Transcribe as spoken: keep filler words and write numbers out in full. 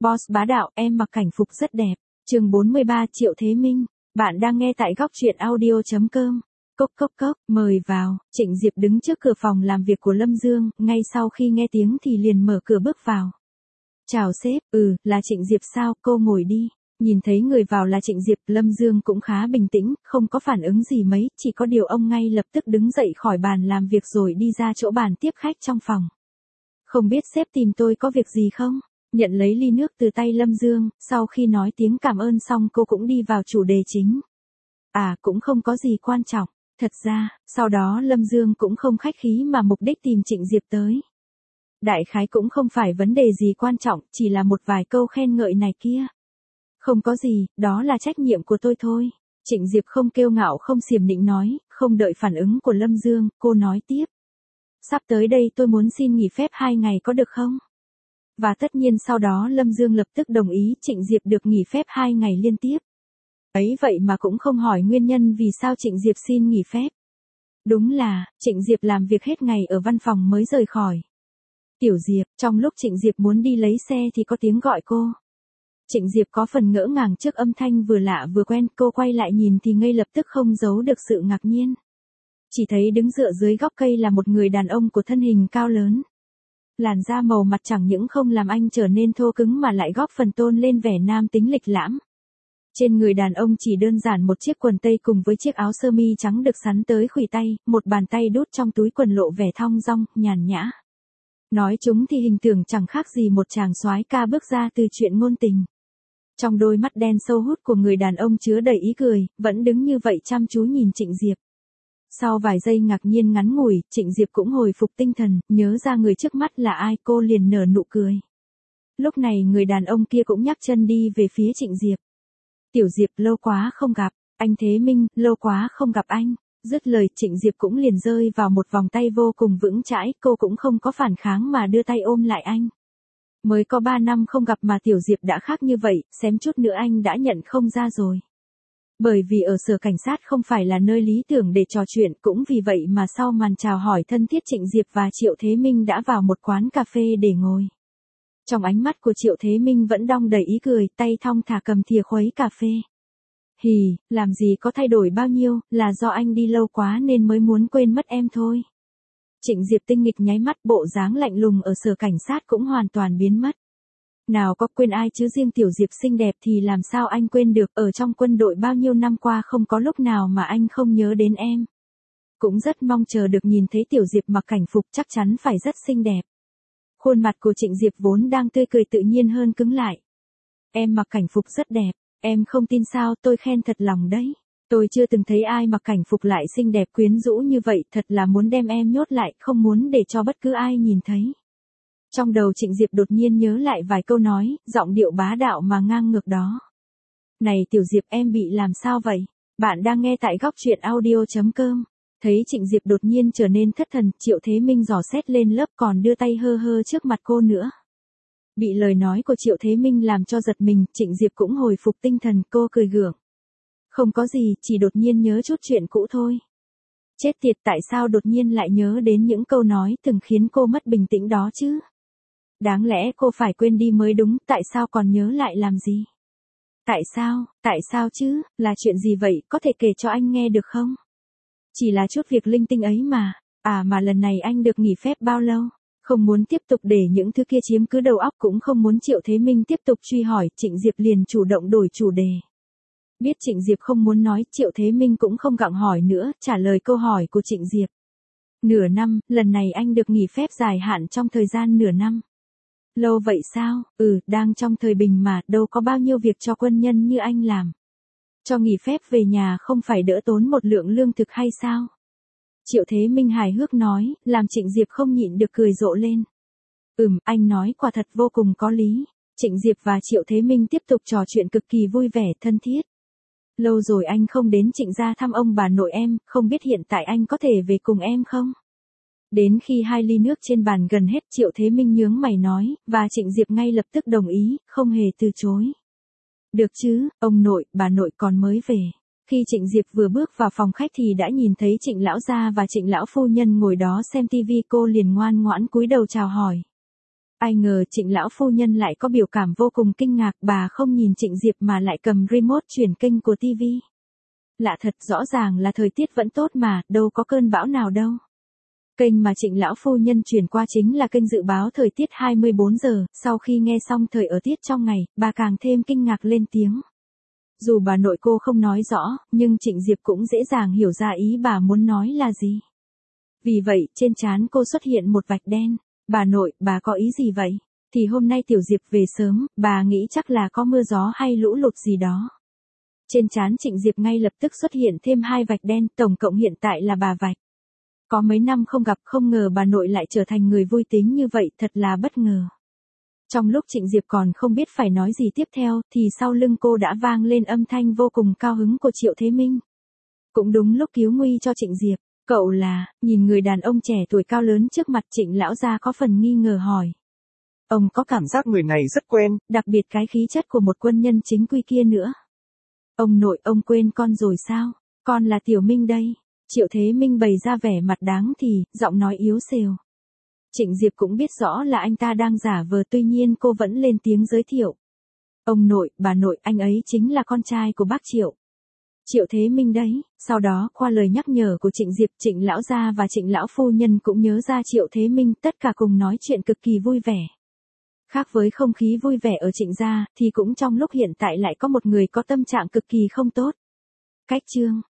Boss bá đạo, em mặc cảnh phục rất đẹp. Chương bốn mươi ba Triệu Thế Minh. Bạn đang nghe tại góc truyện audio chấm com. Cốc cốc cốc, mời vào. Trịnh Diệp đứng trước cửa phòng làm việc của Lâm Dương, ngay sau khi nghe tiếng thì liền mở cửa bước vào. Chào sếp, ừ, là Trịnh Diệp sao, cô ngồi đi. Nhìn thấy người vào là Trịnh Diệp, Lâm Dương cũng khá bình tĩnh, không có phản ứng gì mấy, chỉ có điều ông ngay lập tức đứng dậy khỏi bàn làm việc rồi đi ra chỗ bàn tiếp khách trong phòng. Không biết sếp tìm tôi có việc gì không? Nhận lấy ly nước từ tay Lâm Dương, sau khi nói tiếng cảm ơn xong cô cũng đi vào chủ đề chính. À, cũng không có gì quan trọng. Thật ra, sau đó Lâm Dương cũng không khách khí mà mục đích tìm Trịnh Diệp tới. Đại khái cũng không phải vấn đề gì quan trọng, chỉ là một vài câu khen ngợi này kia. Không có gì, đó là trách nhiệm của tôi thôi. Trịnh Diệp không kiêu ngạo không xiểm nịnh nói, không đợi phản ứng của Lâm Dương, cô nói tiếp. Sắp tới đây tôi muốn xin nghỉ phép hai ngày có được không? Và tất nhiên sau đó Lâm Dương lập tức đồng ý Trịnh Diệp được nghỉ phép hai ngày liên tiếp. Ấy vậy mà cũng không hỏi nguyên nhân vì sao Trịnh Diệp xin nghỉ phép. Đúng là, Trịnh Diệp làm việc hết ngày ở văn phòng mới rời khỏi. Tiểu Diệp, trong lúc Trịnh Diệp muốn đi lấy xe thì có tiếng gọi cô. Trịnh Diệp có phần ngỡ ngàng trước âm thanh vừa lạ vừa quen, cô quay lại nhìn thì ngay lập tức không giấu được sự ngạc nhiên. Chỉ thấy đứng dựa dưới gốc cây là một người đàn ông của thân hình cao lớn. Làn da màu mặt chẳng những không làm anh trở nên thô cứng mà lại góp phần tôn lên vẻ nam tính lịch lãm. Trên người đàn ông chỉ đơn giản một chiếc quần tây cùng với chiếc áo sơ mi trắng được sắn tới khuỷu tay, một bàn tay đút trong túi quần lộ vẻ thong dong, nhàn nhã. Nói chúng thì hình tượng chẳng khác gì một chàng soái ca bước ra từ chuyện ngôn tình. Trong đôi mắt đen sâu hút của người đàn ông chứa đầy ý cười, vẫn đứng như vậy chăm chú nhìn Trịnh Diệp. Sau vài giây ngạc nhiên ngắn ngủi, Trịnh Diệp cũng hồi phục tinh thần, nhớ ra người trước mắt là ai, cô liền nở nụ cười. Lúc này người đàn ông kia cũng nhắc chân đi về phía Trịnh Diệp. Tiểu Diệp, lâu quá không gặp. Anh Thế Minh, lâu quá không gặp anh. Dứt lời, Trịnh Diệp cũng liền rơi vào một vòng tay vô cùng vững chãi, cô cũng không có phản kháng mà đưa tay ôm lại anh. Mới có ba năm không gặp mà Tiểu Diệp đã khác như vậy, xém chút nữa anh đã nhận không ra rồi. Bởi vì ở sở cảnh sát không phải là nơi lý tưởng để trò chuyện, cũng vì vậy mà sau màn chào hỏi thân thiết Trịnh Diệp và Triệu Thế Minh đã vào một quán cà phê để ngồi. Trong ánh mắt của Triệu Thế Minh vẫn đong đầy ý cười, tay thong thả cầm thìa khuấy cà phê. Hì, làm gì có thay đổi bao nhiêu, là do anh đi lâu quá nên mới muốn quên mất em thôi. Trịnh Diệp tinh nghịch nháy mắt, bộ dáng lạnh lùng ở sở cảnh sát cũng hoàn toàn biến mất. Nào có quên ai chứ, riêng Tiểu Diệp xinh đẹp thì làm sao anh quên được, ở trong quân đội bao nhiêu năm qua không có lúc nào mà anh không nhớ đến em. Cũng rất mong chờ được nhìn thấy Tiểu Diệp mặc cảnh phục, chắc chắn phải rất xinh đẹp. Khuôn mặt của Trịnh Diệp vốn đang tươi cười tự nhiên hơn cứng lại. Em mặc cảnh phục rất đẹp, em không tin sao, tôi khen thật lòng đấy. Tôi chưa từng thấy ai mặc cảnh phục lại xinh đẹp quyến rũ như vậy, thật là muốn đem em nhốt lại, không muốn để cho bất cứ ai nhìn thấy. Trong đầu Trịnh Diệp đột nhiên nhớ lại vài câu nói, giọng điệu bá đạo mà ngang ngược đó. Này Tiểu Diệp, em bị làm sao vậy? Bạn đang nghe tại góc truyện audio chấm com. Thấy Trịnh Diệp đột nhiên trở nên thất thần, Triệu Thế Minh dò xét lên lớp còn đưa tay hơ hơ trước mặt cô nữa. Bị lời nói của Triệu Thế Minh làm cho giật mình, Trịnh Diệp cũng hồi phục tinh thần, cô cười gượng. Không có gì, chỉ đột nhiên nhớ chút chuyện cũ thôi. Chết tiệt, tại sao đột nhiên lại nhớ đến những câu nói từng khiến cô mất bình tĩnh đó chứ? Đáng lẽ cô phải quên đi mới đúng, tại sao còn nhớ lại làm gì? Tại sao, tại sao chứ, là chuyện gì vậy, có thể kể cho anh nghe được không? Chỉ là chút việc linh tinh ấy mà, à mà lần này anh được nghỉ phép bao lâu? Không muốn tiếp tục để những thứ kia chiếm cứ đầu óc, cũng không muốn Triệu Thế Minh tiếp tục truy hỏi, Trịnh Diệp liền chủ động đổi chủ đề. Biết Trịnh Diệp không muốn nói, Triệu Thế Minh cũng không gặng hỏi nữa, trả lời câu hỏi của Trịnh Diệp. Nửa năm, lần này anh được nghỉ phép dài hạn trong thời gian nửa năm. Lâu vậy sao? Ừ, đang trong thời bình mà, đâu có bao nhiêu việc cho quân nhân như anh làm. Cho nghỉ phép về nhà không phải đỡ tốn một lượng lương thực hay sao? Triệu Thế Minh hài hước nói, làm Trịnh Diệp không nhịn được cười rộ lên. Ừm, anh nói quả thật vô cùng có lý. Trịnh Diệp và Triệu Thế Minh tiếp tục trò chuyện cực kỳ vui vẻ, thân thiết. Lâu rồi anh không đến Trịnh gia thăm ông bà nội em, không biết hiện tại anh có thể về cùng em không? Đến khi hai ly nước trên bàn gần hết, Triệu Thế Minh nhướng mày nói, và Trịnh Diệp ngay lập tức đồng ý, không hề từ chối. Được chứ, ông nội, bà nội còn mới về. Khi Trịnh Diệp vừa bước vào phòng khách thì đã nhìn thấy Trịnh lão gia và Trịnh lão phu nhân ngồi đó xem tivi, cô liền ngoan ngoãn cúi đầu chào hỏi. Ai ngờ Trịnh lão phu nhân lại có biểu cảm vô cùng kinh ngạc, bà không nhìn Trịnh Diệp mà lại cầm remote chuyển kênh của tivi. Lạ thật, rõ ràng là thời tiết vẫn tốt mà, đâu có cơn bão nào đâu. Kênh mà Trịnh lão phu nhân chuyển qua chính là kênh dự báo thời tiết hai mươi bốn giờ, sau khi nghe xong thời ở tiết trong ngày, bà càng thêm kinh ngạc lên tiếng. Dù bà nội cô không nói rõ, nhưng Trịnh Diệp cũng dễ dàng hiểu ra ý bà muốn nói là gì. Vì vậy, trên trán cô xuất hiện một vạch đen. Bà nội, bà có ý gì vậy? Thì hôm nay Tiểu Diệp về sớm, bà nghĩ chắc là có mưa gió hay lũ lụt gì đó. Trên trán Trịnh Diệp ngay lập tức xuất hiện thêm hai vạch đen, tổng cộng hiện tại là bà vạch. Có mấy năm không gặp, không ngờ bà nội lại trở thành người vui tính như vậy, thật là bất ngờ. Trong lúc Trịnh Diệp còn không biết phải nói gì tiếp theo, thì sau lưng cô đã vang lên âm thanh vô cùng cao hứng của Triệu Thế Minh. Cũng đúng lúc cứu nguy cho Trịnh Diệp. Cậu là, nhìn người đàn ông trẻ tuổi cao lớn trước mặt Trịnh lão gia có phần nghi ngờ hỏi. Ông có cảm giác người này rất quen, đặc biệt cái khí chất của một quân nhân chính quy kia nữa. Ông nội, ông quên con rồi sao? Con là Tiểu Minh đây. Triệu Thế Minh bày ra vẻ mặt đáng thì, giọng nói yếu xều. Trịnh Diệp cũng biết rõ là anh ta đang giả vờ, tuy nhiên cô vẫn lên tiếng giới thiệu. Ông nội, bà nội, anh ấy chính là con trai của bác Triệu. Triệu Thế Minh đấy. Sau đó, qua lời nhắc nhở của Trịnh Diệp, Trịnh lão gia và Trịnh lão phu nhân cũng nhớ ra Triệu Thế Minh, tất cả cùng nói chuyện cực kỳ vui vẻ. Khác với không khí vui vẻ ở Trịnh gia, thì cũng trong lúc hiện tại lại có một người có tâm trạng cực kỳ không tốt. Cách chương